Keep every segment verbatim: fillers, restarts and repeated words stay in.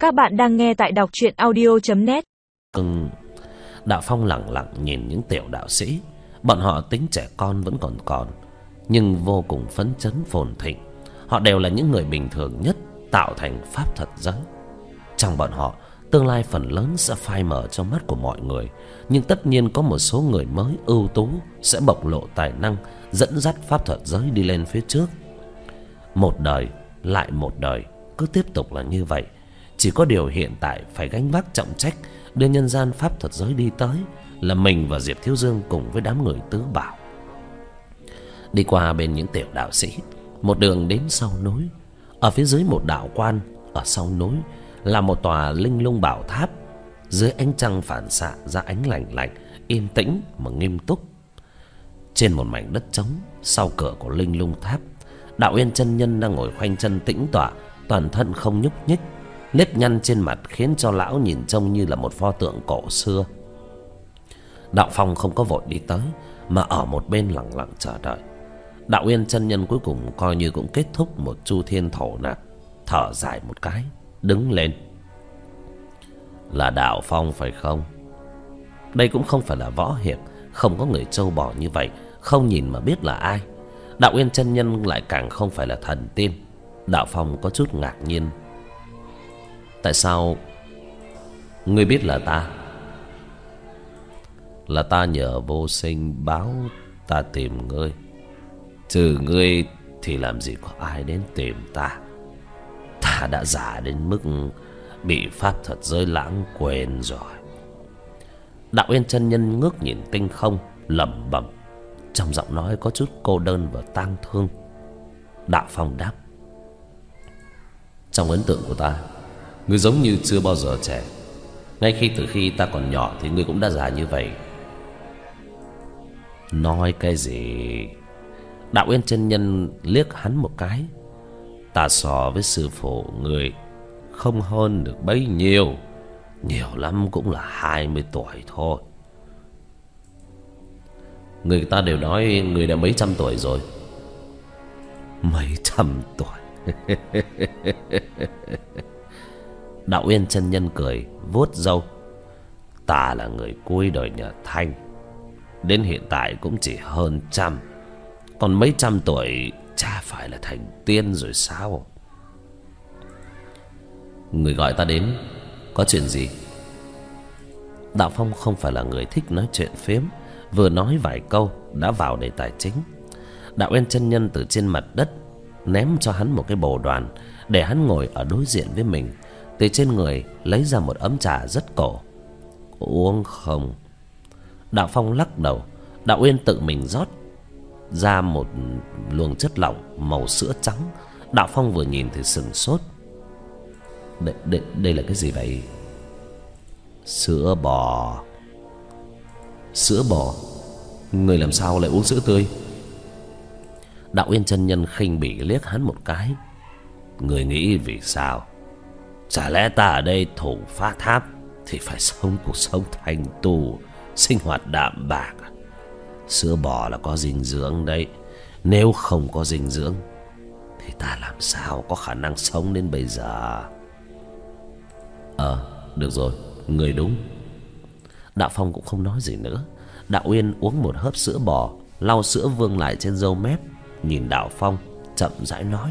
Các bạn đang nghe tại đọc truyện audio chấm net. Cưng, Đạo Phong lặng lặng nhìn những tiểu đạo sĩ. Bọn họ tính trẻ con vẫn còn còn, nhưng vô cùng phấn chấn phồn thịnh. Họ đều là những người bình thường nhất tạo thành pháp thuật giới. Trong bọn họ, tương lai phần lớn sẽ phai mờ trong mắt của mọi người, nhưng tất nhiên có một số người mới ưu tú sẽ bộc lộ tài năng, dẫn dắt pháp thuật giới đi lên phía trước. Một đời lại một đời cứ tiếp tục là như vậy. Chỉ có điều hiện tại phải gánh vác trọng trách đưa nhân gian pháp thuật giới đi tới là mình và Diệp Thiếu Dương cùng với đám người tứ bảo. Đi qua bên những tiểu đạo sĩ, một đường đến sau núi. Ở phía dưới một đạo quan, ở sau núi là một tòa linh lung bảo tháp. Dưới ánh trăng phản xạ ra ánh lạnh lạnh, yên tĩnh mà nghiêm túc. Trên một mảnh đất trống sau cửa của linh lung tháp, Đạo Uyên chân nhân đang ngồi khoanh chân tĩnh tọa, toàn thân không nhúc nhích. Nếp nhăn trên mặt khiến cho lão nhìn trông như là một pho tượng cổ xưa. Đạo Phong không có vội đi tới, mà ở một bên lặng lặng chờ đợi. Đạo Uyên chân nhân cuối cùng coi như cũng kết thúc một chu thiên thổ nạp, thở dài một cái, đứng lên. Là Đạo Phong phải không? Đây cũng không phải là võ hiệp, không có người trâu bò như vậy, không nhìn mà biết là ai. Đạo Uyên chân nhân lại càng không phải là thần tiên. Đạo Phong có chút ngạc nhiên. Tại sao ngươi biết là ta? Là ta nhờ vô sinh báo ta tìm ngươi. Trừ ngươi thì làm gì có ai đến tìm ta. Ta đã già đến mức bị pháp thuật giới lãng quên rồi. Đạo Uyên chân nhân ngước nhìn tinh không, lẩm bẩm, trong giọng nói có chút cô đơn và tang thương. Đạo Phong đáp: trong ấn tượng của ta, ngươi giống như chưa bao giờ trẻ. Ngay khi từ khi ta còn nhỏ thì ngươi cũng đã già như vậy. Nói cái gì? Đạo Uyên chân nhân liếc hắn một cái. Ta so với sư phụ ngươi không hơn được bấy nhiêu, nhiều lắm cũng là hai mươi tuổi thôi. Người ta đều nói ngươi đã mấy trăm tuổi rồi. Mấy trăm tuổi? Đạo Uyên chân nhân cười, vuốt râu. Ta là người cuối đời nhà Thanh, đến hiện tại cũng chỉ hơn trăm. Còn mấy trăm tuổi chả phải là thành tiên rồi sao? Người gọi ta đến có chuyện gì? Đạo Phong không phải là người thích nói chuyện phếm, vừa nói vài câu đã vào đề tài chính. Đạo Uyên chân nhân từ trên mặt đất ném cho hắn một cái bồ đoàn để hắn ngồi ở đối diện với mình. Từ trên người lấy ra một ấm trà rất cổ. Uống không? Đạo Phong lắc đầu. Đạo Uyên tự mình rót ra một luồng chất lỏng màu sữa trắng. Đạo Phong vừa nhìn thì sửng sốt. Đây, đây, đây là cái gì vậy? Sữa bò. Sữa bò? Người làm sao lại uống sữa tươi? Đạo Uyên chân nhân khinh bỉ liếc hắn một cái. Người nghĩ vì sao? Chả lẽ ta ở đây thủ phá tháp thì phải sống cuộc sống thành tù, sinh hoạt đạm bạc? Sữa bò là có dinh dưỡng đấy. Nếu không có dinh dưỡng thì ta làm sao có khả năng sống đến bây giờ? Ờ, được rồi, người đúng. Đạo Phong cũng không nói gì nữa. Đạo Uyên uống một hớp sữa bò, lau sữa vương lại trên râu mép, nhìn Đạo Phong chậm rãi nói: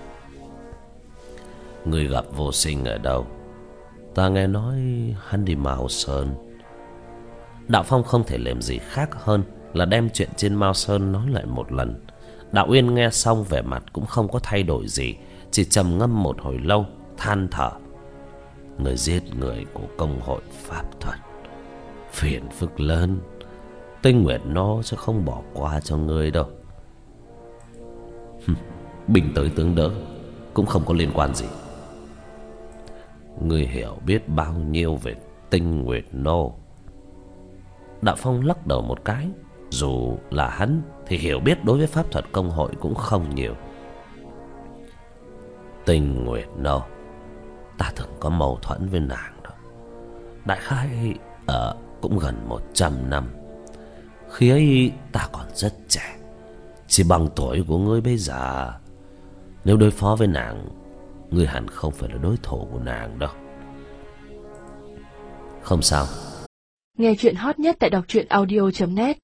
người gặp vô sinh ở đâu? Ta nghe nói hắn đi Mao Sơn. Đạo Phong không thể làm gì khác hơn là đem chuyện trên Mao Sơn nói lại một lần. Đạo Uyên nghe xong vẻ mặt cũng không có thay đổi gì, chỉ trầm ngâm một hồi lâu, than thở: người giết người của công hội pháp thuật, phiền phức lớn. Tinh Nguyệt nó sẽ không bỏ qua cho ngươi đâu. Bình tới tướng đỡ cũng không có liên quan gì. Ngươi hiểu biết bao nhiêu về Tinh Nguyệt nô? Đạo Phong lắc đầu một cái. Dù là hắn thì hiểu biết đối với pháp thuật công hội cũng không nhiều. Tinh Nguyệt nô, ta từng có mâu thuẫn với nàng đó. Đại khái ở cũng gần một trăm năm. Khi ấy ta còn rất trẻ, chỉ bằng tuổi của ngươi bây giờ. Nếu đối phó với nàng, ngươi hẳn không phải là đối thủ của nàng đâu. Không sao. Nghe chuyện hot nhất tại đọc truyện audio chấm net.